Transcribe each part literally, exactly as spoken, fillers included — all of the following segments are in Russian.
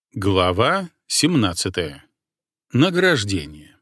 Глава семнадцатая. Награждение.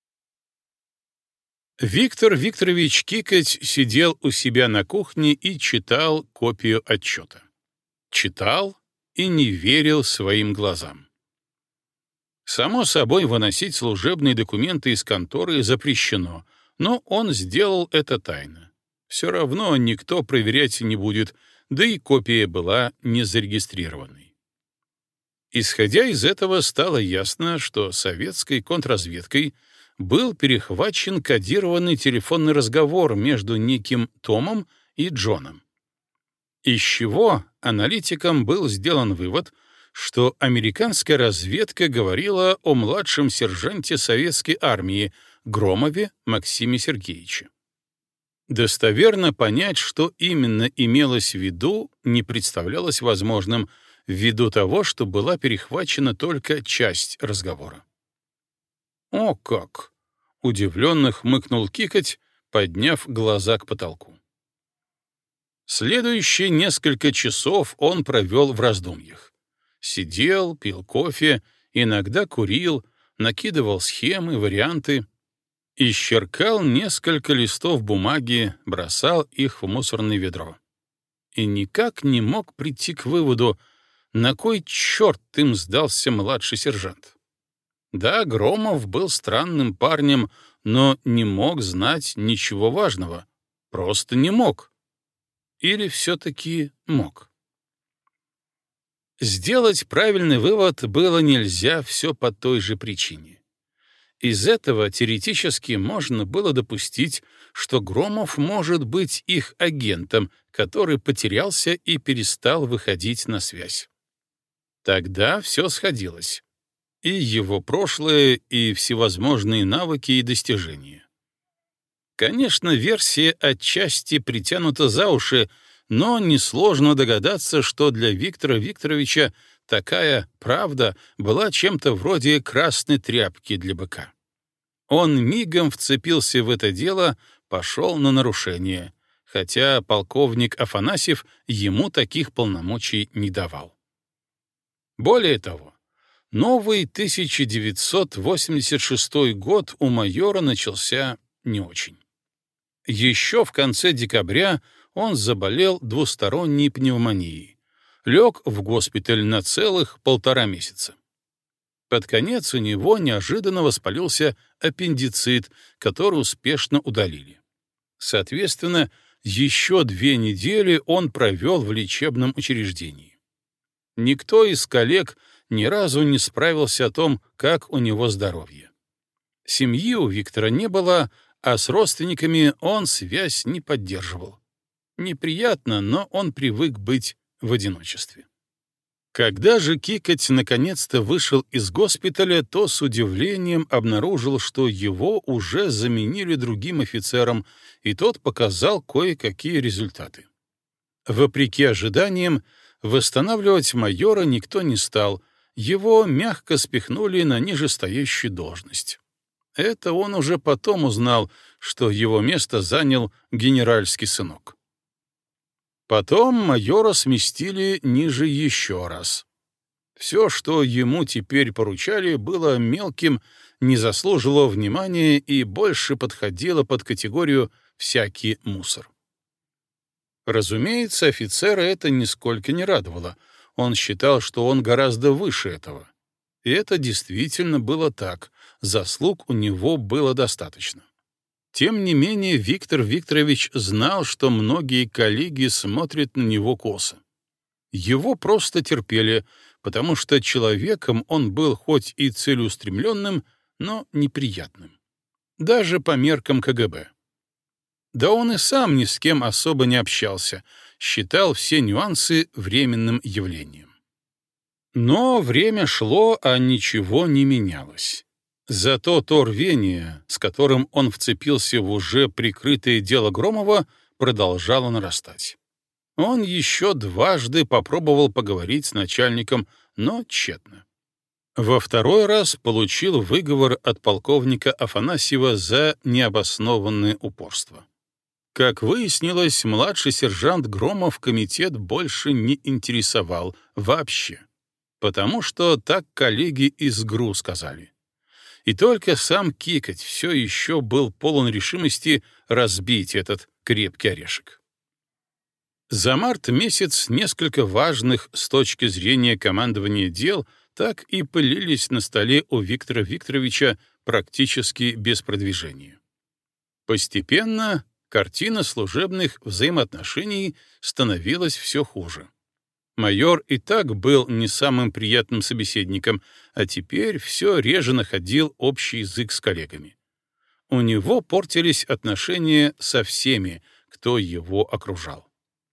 Виктор Викторович Кикоть сидел у себя на кухне и читал копию отчета. Читал и не верил своим глазам. Само собой, выносить служебные документы из конторы запрещено, но он сделал это тайно. Все равно никто проверять не будет, да и копия была не зарегистрированной. Исходя из этого, стало ясно, что советской контрразведкой был перехвачен кодированный телефонный разговор между неким Томом и Джоном. Из чего аналитикам был сделан вывод, что американская разведка говорила о младшем сержанте советской армии Громове Максиме Сергеевиче. Достоверно понять, что именно имелось в виду, не представлялось возможным, ввиду того, что была перехвачена только часть разговора. «О как!» — удивленно хмыкнул Кикоть, подняв глаза к потолку. Следующие несколько часов он провел в раздумьях. Сидел, пил кофе, иногда курил, накидывал схемы, варианты, исчеркал несколько листов бумаги, бросал их в мусорное ведро. И никак не мог прийти к выводу, на кой черт им сдался младший сержант? Да, Громов был странным парнем, но не мог знать ничего важного. Просто не мог. Или все-таки мог? Сделать правильный вывод было нельзя все по той же причине. Из этого теоретически можно было допустить, что Громов может быть их агентом, который потерялся и перестал выходить на связь. Тогда все сходилось. И его прошлое, и всевозможные навыки и достижения. Конечно, версия отчасти притянута за уши, но несложно догадаться, что для Виктора Викторовича такая правда была чем-то вроде красной тряпки для быка. Он мигом вцепился в это дело, пошел на нарушение, хотя полковник Афанасьев ему таких полномочий не давал. Более того, новый тысяча девятьсот восемьдесят шестой год у майора начался не очень. Еще в конце декабря он заболел двусторонней пневмонией, лег в госпиталь на целых полтора месяца. Под конец у него неожиданно воспалился аппендицит, который успешно удалили. Соответственно, еще две недели он провел в лечебном учреждении. Никто из коллег ни разу не справился о том, как у него здоровье. Семьи у Виктора не было, а с родственниками он связь не поддерживал. Неприятно, но он привык быть в одиночестве. Когда же Кикоть наконец-то вышел из госпиталя, то с удивлением обнаружил, что его уже заменили другим офицером, и тот показал кое-какие результаты. Вопреки ожиданиям, восстанавливать майора никто не стал, его мягко спихнули на нижестоящую должность. Это он уже потом узнал, что его место занял генеральский сынок. Потом майора сместили ниже еще раз. Все, что ему теперь поручали, было мелким, не заслужило внимания и больше подходило под категорию «всякий мусор». Разумеется, офицера это нисколько не радовало. Он считал, что он гораздо выше этого. И это действительно было так. Заслуг у него было достаточно. Тем не менее, Виктор Викторович знал, что многие коллеги смотрят на него косо. Его просто терпели, потому что человеком он был хоть и целеустремленным, но неприятным. Даже по меркам ка гэ бэ. Да он и сам ни с кем особо не общался, считал все нюансы временным явлением. Но время шло, а ничего не менялось. Зато то рвение, с которым он вцепился в уже прикрытое дело Громова, продолжало нарастать. Он еще дважды попробовал поговорить с начальником, но тщетно. Во второй раз получил выговор от полковника Афанасьева за необоснованное упорство. Как выяснилось, младший сержант Громов комитет больше не интересовал вообще. потому что так коллеги из ГРУ сказали. И только сам Кикоть все еще был полон решимости разбить этот крепкий орешек. За март месяц несколько важных с точки зрения командования дел так и пылились на столе у Виктора Викторовича практически без продвижения. Постепенно картина служебных взаимоотношений становилась все хуже. Майор и так был не самым приятным собеседником, а теперь все реже находил общий язык с коллегами. У него портились отношения со всеми, кто его окружал.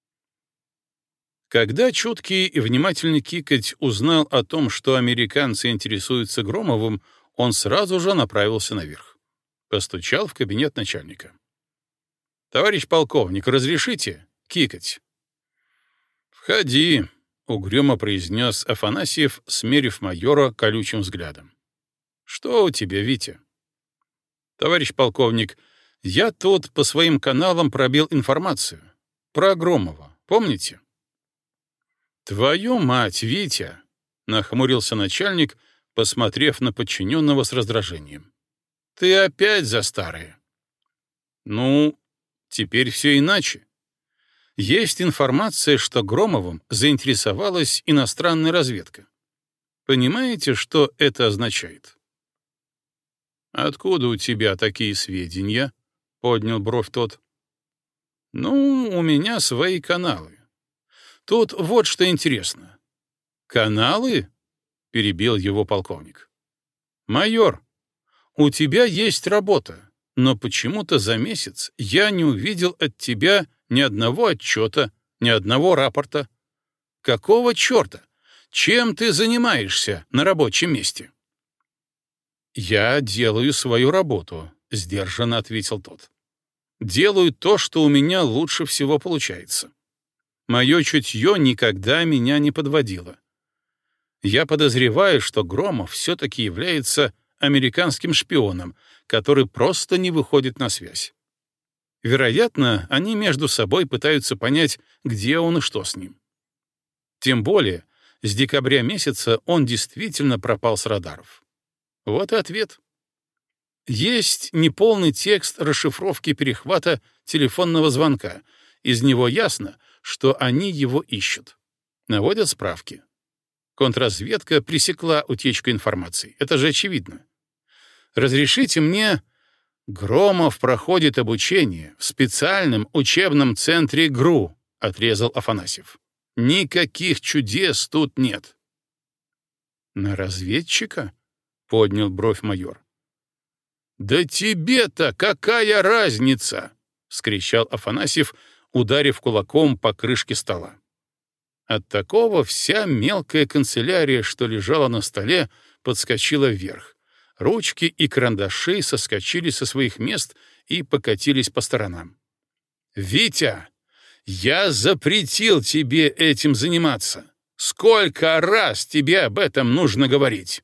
Когда чуткий и внимательный Кикоть узнал о том, что американцы интересуются Громовым, он сразу же направился наверх. Постучал в кабинет начальника. «Товарищ полковник, разрешите? Кикоть». «Входи», — угрюмо произнес Афанасьев, смерив майора колючим взглядом. «Что у тебя, Витя?» «Товарищ полковник, я тут по своим каналам пробил информацию. Про Громова, помните?» «Твою мать, Витя!» — нахмурился начальник, посмотрев на подчиненного с раздражением. «Ты опять за старое». «Ну, теперь все иначе. Есть информация, что Громовым заинтересовалась иностранная разведка. Понимаете, что это означает?» «Откуда у тебя такие сведения?» — поднял бровь тот. «Ну, у меня свои каналы. Тут вот что интересно. «Каналы?» — перебил его полковник. «Майор, у тебя есть работа, но почему-то за месяц я не увидел от тебя ни одного отчета, ни одного рапорта. Какого черта? Чем ты занимаешься на рабочем месте?» «Я делаю свою работу», — сдержанно ответил тот. «Делаю то, что у меня лучше всего получается. Мое чутье никогда меня не подводило. Я подозреваю, что Громов все-таки является американским шпионом, который просто не выходит на связь. Вероятно, они между собой пытаются понять, где он и что с ним. Тем более, с декабря месяца он действительно пропал с радаров. Вот и ответ. Есть неполный текст расшифровки перехвата телефонного звонка. Из него ясно, что они его ищут. Наводят справки. Контрразведка пресекла утечку информации. Это же очевидно. Разрешите мне... Громов проходит обучение в специальном учебном центре ГРУ, отрезал Афанасьев. Никаких чудес тут нет. На разведчика? Поднял бровь майор. Да тебе-то какая разница? Вскричал Афанасьев, ударив кулаком по крышке стола. От такого вся мелкая канцелярия, что лежала на столе, подскочила вверх. Ручки и карандаши соскочили со своих мест и покатились по сторонам. «Витя, я запретил тебе этим заниматься. Сколько раз тебе об этом нужно говорить?»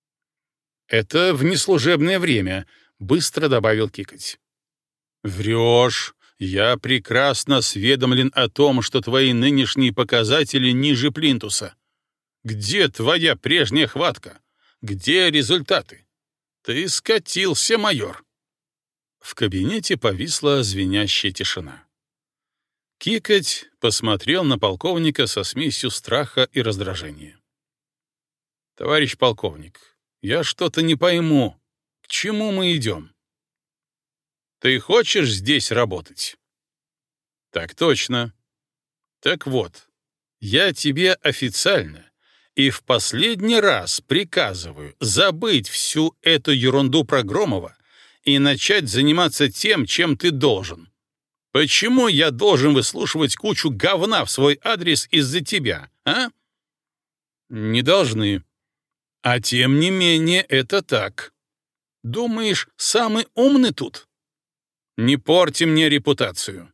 «Это в неслужебное время», — быстро добавил Кикоть. «Врешь. Я прекрасно осведомлен о том, что твои нынешние показатели ниже плинтуса. Где твоя прежняя хватка? Где результаты? Ты скатился, майор». В кабинете повисла звенящая тишина. Кикоть посмотрел на полковника со смесью страха и раздражения. «Товарищ полковник, я что-то не пойму. К чему мы идем?» «Ты хочешь здесь работать?» «Так точно. Так вот, я тебе официально и в последний раз приказываю забыть всю эту ерунду про Громова и начать заниматься тем, чем ты должен. Почему я должен выслушивать кучу говна в свой адрес из-за тебя, а?» «Не должны. А тем не менее это так. Думаешь, самый умный тут? Не порти мне репутацию».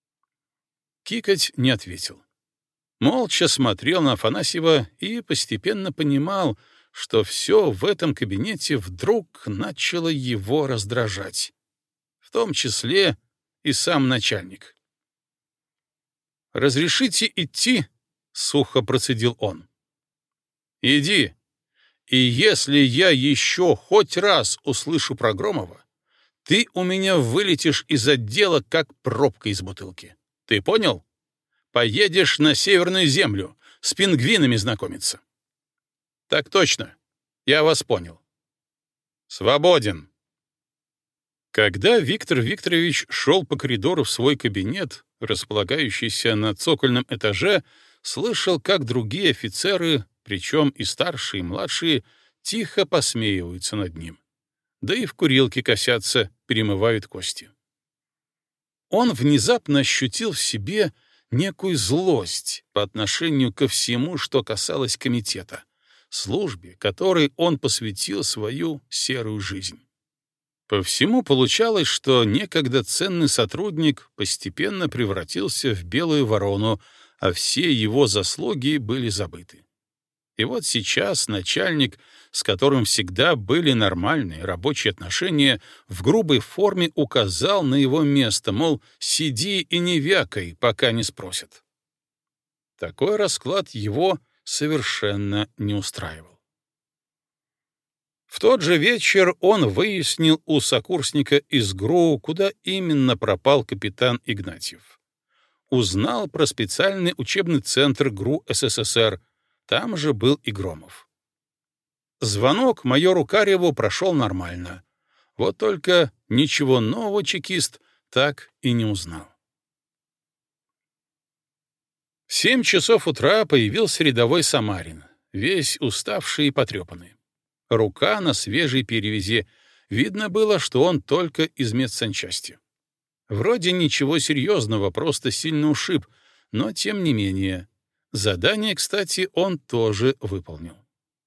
Кикоть не ответил. Молча смотрел на Афанасьева и постепенно понимал, что все в этом кабинете вдруг начало его раздражать. В том числе и сам начальник. «Разрешите идти?» — сухо процедил он. Иди, и если я еще хоть раз услышу про Громова, ты у меня вылетишь из отдела, как пробка из бутылки. Ты понял? Поедешь на Северную Землю с пингвинами знакомиться. Так точно. Я вас понял. Свободен. Когда Виктор Викторович шел по коридору в свой кабинет, располагающийся на цокольном этаже, слышал, как другие офицеры, причем и старшие, и младшие, тихо посмеиваются над ним. Да и в курилке косятся, перемывают кости. Он внезапно ощутил в себе некую злость по отношению ко всему, что касалось комитета, службе, которой он посвятил свою серую жизнь. По всему получалось, что некогда ценный сотрудник постепенно превратился в белую ворону, а все его заслуги были забыты. И вот сейчас начальник, с которым всегда были нормальные рабочие отношения, в грубой форме указал на его место, мол, сиди и не вякай, пока не спросят. Такой расклад его совершенно не устраивал. В тот же вечер он выяснил у сокурсника из ГРУ, куда именно пропал капитан Игнатьев. Узнал про специальный учебный центр ГРУ СССР, там же был и Громов. Звонок майору Кареву прошел нормально. Вот только ничего нового чекист так и не узнал. В семь часов утра появился рядовой Самарин, весь уставший и потрепанный. Рука на свежей перевязи. Видно было, что он только из медсанчасти. Вроде ничего серьезного, просто сильно ушиб, но тем не менее. Задание, кстати, он тоже выполнил.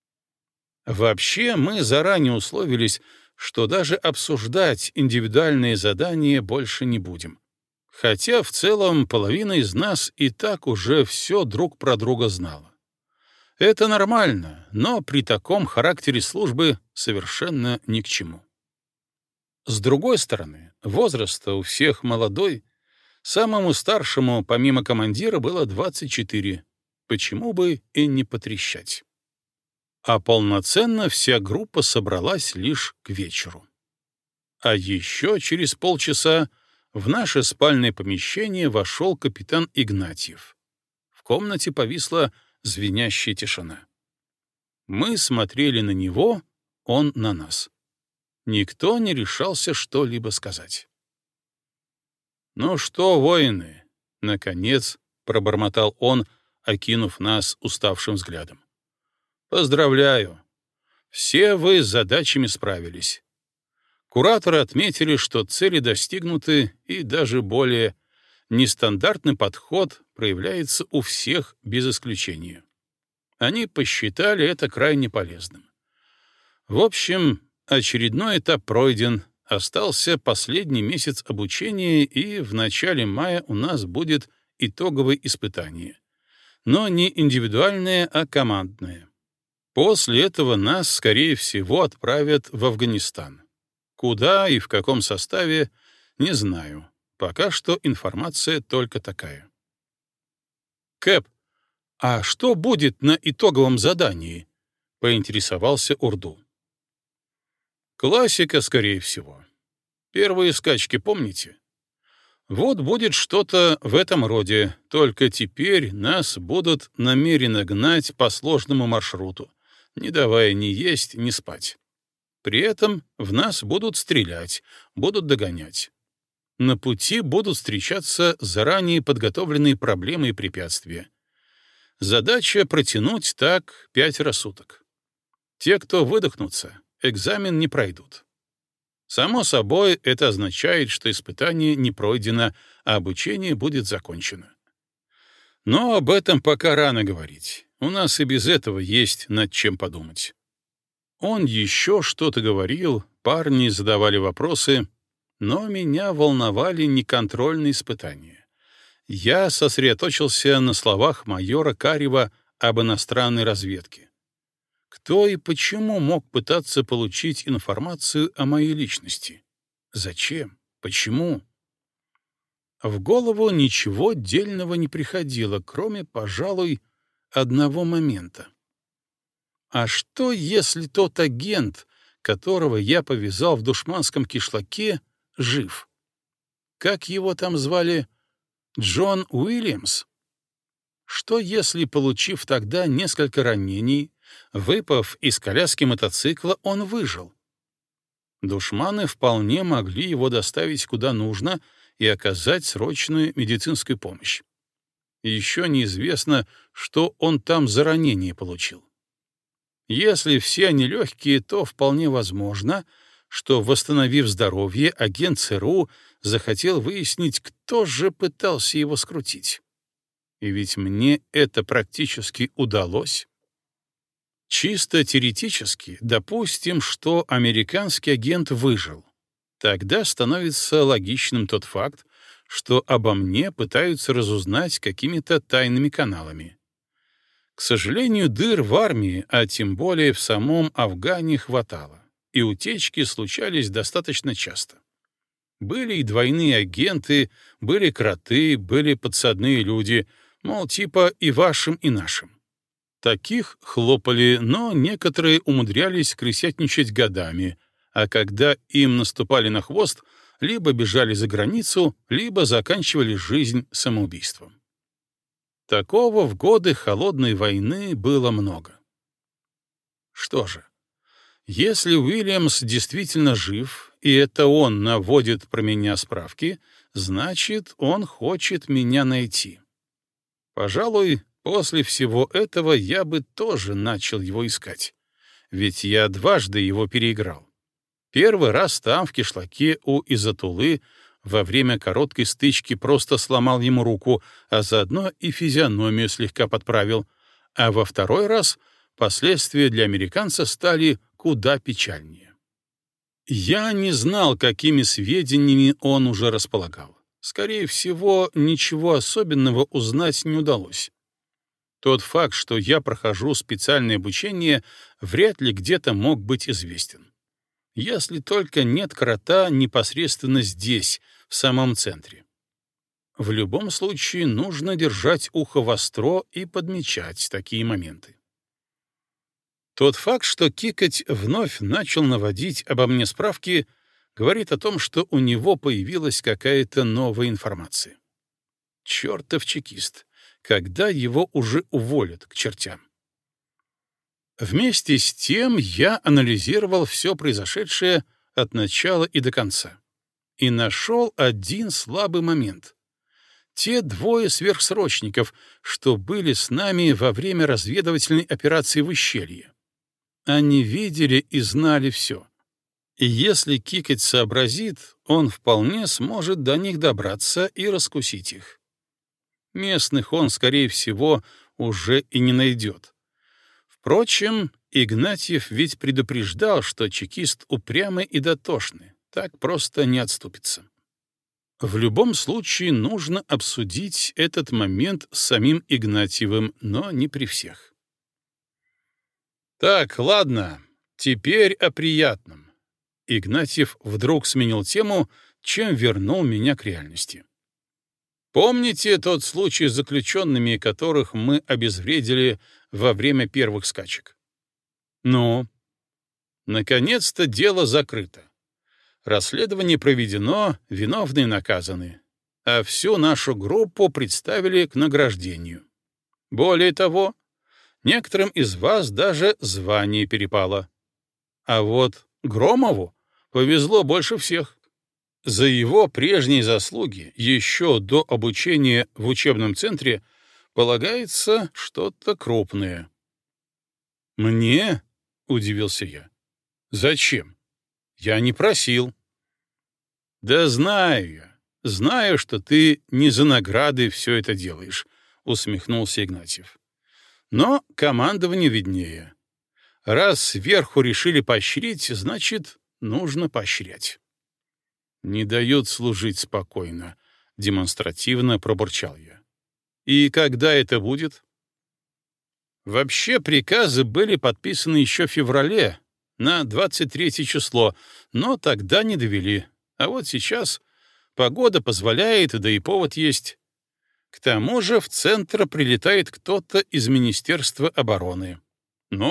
Вообще, мы заранее условились, что даже обсуждать индивидуальные задания больше не будем. Хотя в целом половина из нас и так уже все друг про друга знала. Это нормально, но при таком характере службы совершенно ни к чему. С другой стороны, возраст-то у всех молодой. Самому старшему, помимо командира, было двадцать четыре. Почему бы и не потрещать? А полноценно вся группа собралась лишь к вечеру. А еще через полчаса в наше спальное помещение вошел капитан Игнатьев. В комнате повисла звенящая тишина. Мы смотрели на него, он на нас. Никто не решался что-либо сказать. «Ну что, воины?» — наконец пробормотал он, окинув нас уставшим взглядом. «Поздравляю! Все вы с задачами справились. Кураторы отметили, что цели достигнуты, и даже более. Нестандартный подход проявляется у всех без исключения. Они посчитали это крайне полезным. В общем, очередной этап пройден, остался последний месяц обучения, и в начале мая у нас будет итоговое испытание. Но не индивидуальное, а командное. После этого нас, скорее всего, отправят в Афганистан. Куда и в каком составе, не знаю. Пока что информация только такая. «Кэп, а что будет на итоговом задании?» — поинтересовался Урду. «Классика, скорее всего. Первые скачки помните? Вот будет что-то в этом роде, только теперь нас будут намеренно гнать по сложному маршруту, не давая ни есть, ни спать. При этом в нас будут стрелять, будут догонять. На пути будут встречаться заранее подготовленные проблемы и препятствия. Задача протянуть так пятеро суток. Те, кто выдохнутся, экзамен не пройдут. Само собой, это означает, что испытание не пройдено, а обучение будет закончено. Но об этом пока рано говорить. У нас и без этого есть над чем подумать. Он еще что-то говорил, парни задавали вопросы, но меня волновали неконтрольные испытания. Я сосредоточился на словах майора Карева об иностранной разведке. Кто и почему мог пытаться получить информацию о моей личности? Зачем? Почему? В голову ничего дельного не приходило, кроме, пожалуй, одного момента. А что, если тот агент, которого я повязал в душманском кишлаке, жив? Как его там звали? Джон Уильямс? Что, если, получив тогда несколько ранений, выпав из коляски мотоцикла, он выжил? Душманы вполне могли его доставить куда нужно и оказать срочную медицинскую помощь. И еще неизвестно, что он там за ранение получил. Если все они легкие, то вполне возможно, что, восстановив здоровье, агент ЦРУ захотел выяснить, кто же пытался его скрутить. И ведь мне это практически удалось. Чисто теоретически допустим, что американский агент выжил. Тогда становится логичным тот факт, что обо мне пытаются разузнать какими-то тайными каналами. К сожалению, дыр в армии, а тем более в самом Афгане, хватало, и утечки случались достаточно часто. Были и двойные агенты, были кроты, были подсадные люди, мол, типа и вашим, и нашим. Таких хлопали, но некоторые умудрялись крысятничать годами, а когда им наступали на хвост, либо бежали за границу, либо заканчивали жизнь самоубийством. Такого в годы Холодной войны было много. Что же, если Уильямс действительно жив, и это он наводит про меня справки, значит, он хочет меня найти. Пожалуй, после всего этого я бы тоже начал его искать, ведь я дважды его переиграл. Первый раз там, в кишлаке у Изатулы, во время короткой стычки просто сломал ему руку, а заодно и физиономию слегка подправил, а во второй раз последствия для американца стали куда печальнее. Я не знал, какими сведениями он уже располагал. Скорее всего, ничего особенного узнать не удалось. Тот факт, что я прохожу специальное обучение, вряд ли где-то мог быть известен. Если только нет крота непосредственно здесь, в самом центре. В любом случае нужно держать ухо востро и подмечать такие моменты. Тот факт, что Кикоть вновь начал наводить обо мне справки, говорит о том, что у него появилась какая-то новая информация. Чертов чекист, когда его уже уволят к чертям. Вместе с тем я анализировал все произошедшее от начала и до конца и нашел один слабый момент. Те двое сверхсрочников, что были с нами во время разведывательной операции в ущелье. Они видели и знали все. И если Кикоть сообразит, он вполне сможет до них добраться и раскусить их. Местных он, скорее всего, уже и не найдет. Впрочем, Игнатьев ведь предупреждал, что чекист упрямый и дотошный, так просто не отступится. В любом случае нужно обсудить этот момент с самим Игнатьевым, но не при всех. Так, ладно, теперь о приятном. Игнатьев вдруг сменил тему, чем вернул меня к реальности. Помните тот случай с заключенными, которых мы обезвредили во время первых скачек? Ну, наконец-то дело закрыто. Расследование проведено, виновные наказаны, а всю нашу группу представили к награждению. Более того, некоторым из вас даже звание перепало. А вот Громову повезло больше всех. За его прежние заслуги еще до обучения в учебном центре полагается что-то крупное. «Мне?» — удивился я. «Зачем? Я не просил». «Да знаю я. Знаю, что ты не за награды все это делаешь», — усмехнулся Игнатьев. «Но командование виднее. Раз сверху решили поощрить, значит, нужно поощрять». «Не дают служить спокойно», — демонстративно пробурчал я. «И когда это будет?» Вообще приказы были подписаны еще в феврале, на двадцать третье число, но тогда не довели. А вот сейчас погода позволяет, да и повод есть. К тому же в центр прилетает кто-то из Министерства обороны. Ну,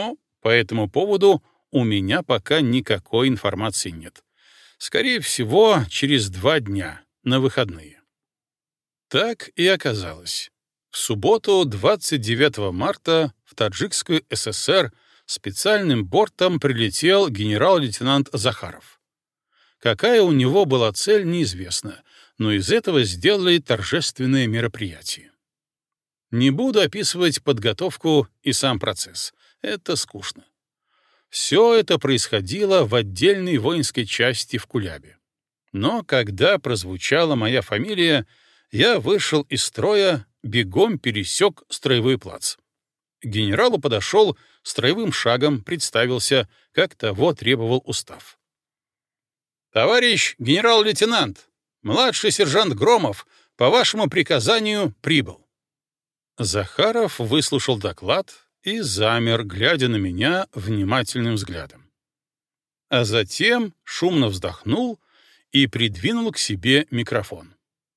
По этому поводу у меня пока никакой информации нет. Скорее всего, через два дня, на выходные. Так и оказалось. В субботу, двадцать девятого марта, в Таджикскую ССР специальным бортом прилетел генерал-лейтенант Захаров. Какая у него была цель, неизвестно, но из этого сделали торжественное мероприятие. Не буду описывать подготовку и сам процесс. Это скучно. Все это происходило в отдельной воинской части в Кулябе. Но когда прозвучала моя фамилия, я вышел из строя, бегом пересек строевой плац. К генералу подошел строевым шагом, представился, как того требовал устав. «Товарищ генерал-лейтенант, младший сержант Громов по вашему приказанию прибыл». Захаров выслушал доклад и замер, глядя на меня внимательным взглядом. А затем шумно вздохнул и придвинул к себе микрофон.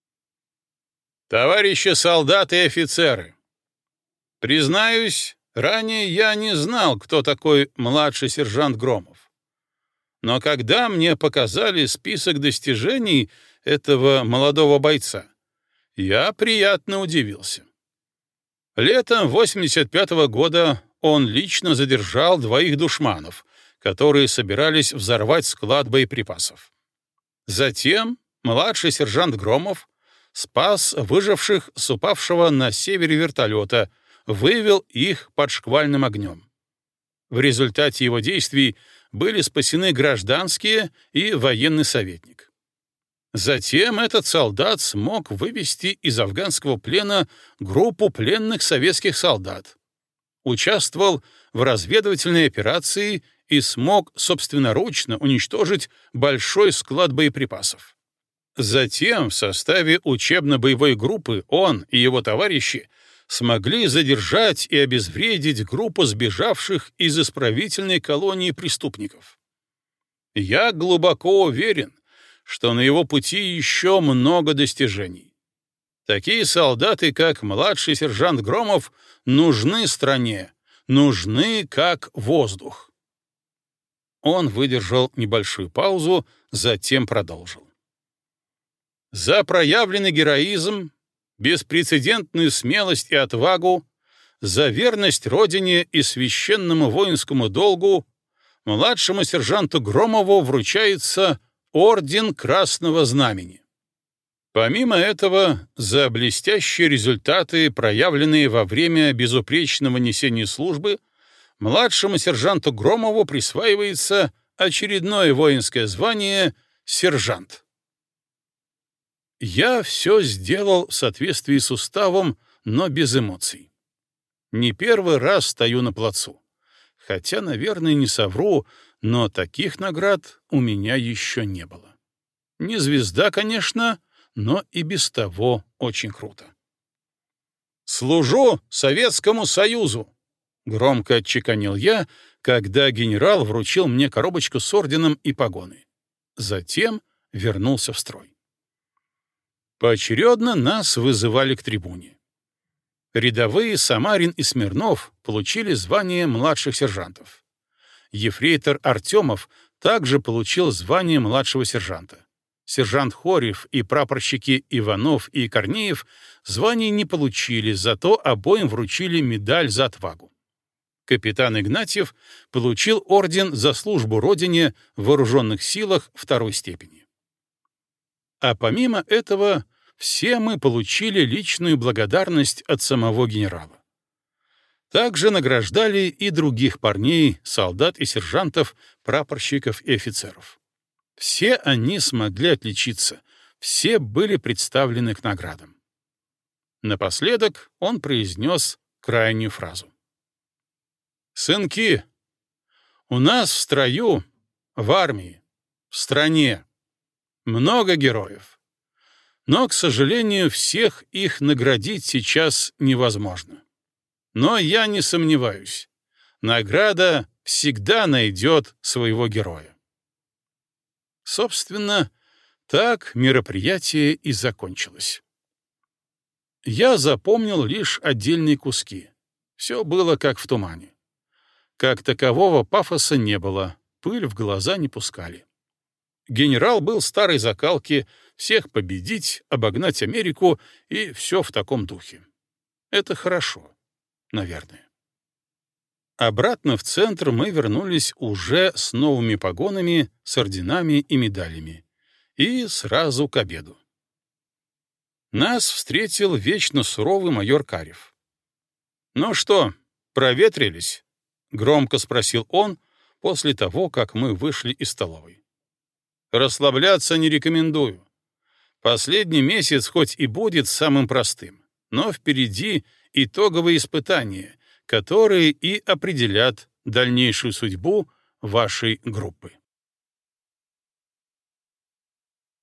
«Товарищи солдаты и офицеры, признаюсь, ранее я не знал, кто такой младший сержант Громов. Но когда мне показали список достижений этого молодого бойца, я приятно удивился. Летом восемьдесят пятого года он лично задержал двоих душманов, которые собирались взорвать склад боеприпасов. Затем младший сержант Громов спас выживших с упавшего на севере вертолета, вывел их под шквальным огнем. В результате его действий были спасены гражданские и военный советник. Затем этот солдат смог вывести из афганского плена группу пленных советских солдат, участвовал в разведывательной операции и смог собственноручно уничтожить большой склад боеприпасов. Затем в составе учебно-боевой группы он и его товарищи смогли задержать и обезвредить группу сбежавших из исправительной колонии преступников. Я глубоко уверен, что на его пути еще много достижений. Такие солдаты, как младший сержант Громов, нужны стране, нужны как воздух. Он выдержал небольшую паузу, затем продолжил. За проявленный героизм, беспрецедентную смелость и отвагу, за верность Родине и священному воинскому долгу младшему сержанту Громову вручается Орден Красного Знамени. Помимо этого, за блестящие результаты, проявленные во время безупречного несения службы, младшему сержанту Громову присваивается очередное воинское звание «сержант». Я все сделал в соответствии с уставом, но без эмоций. Не первый раз стою на плацу. Хотя, наверное, не совру, но таких наград у меня еще не было. Не звезда, конечно, но и без того очень круто. «Служу Советскому Союзу!» — громко отчеканил я, когда генерал вручил мне коробочку с орденом и погоны. Затем вернулся в строй. Поочередно нас вызывали к трибуне. Рядовые Самарин и Смирнов получили звание младших сержантов. Ефрейтор Артемов также получил звание младшего сержанта. Сержант Хорев и прапорщики Иванов и Корнеев званий не получили, зато обоим вручили медаль за отвагу. Капитан Игнатьев получил орден за службу Родине в вооруженных силах второй степени. А помимо этого, все мы получили личную благодарность от самого генерала. Также награждали и других парней, солдат и сержантов, прапорщиков и офицеров. Все они смогли отличиться, все были представлены к наградам. Напоследок он произнес крайнюю фразу. «Сынки, у нас в строю, в армии, в стране много героев. Но, к сожалению, всех их наградить сейчас невозможно. Но я не сомневаюсь, награда всегда найдет своего героя». Собственно, так мероприятие и закончилось. Я запомнил лишь отдельные куски. Все было как в тумане. Как такового пафоса не было, пыль в глаза не пускали. Генерал был старой закалки, всех победить, обогнать Америку и все в таком духе. Это хорошо, наверное. Обратно в центр мы вернулись уже с новыми погонами, с орденами и медалями. И сразу к обеду. Нас встретил вечно суровый майор Карев. «Ну что, проветрились?» — громко спросил он после того, как мы вышли из столовой. «Расслабляться не рекомендую. Последний месяц хоть и будет самым простым, но впереди итоговые испытания, которые и определят дальнейшую судьбу вашей группы».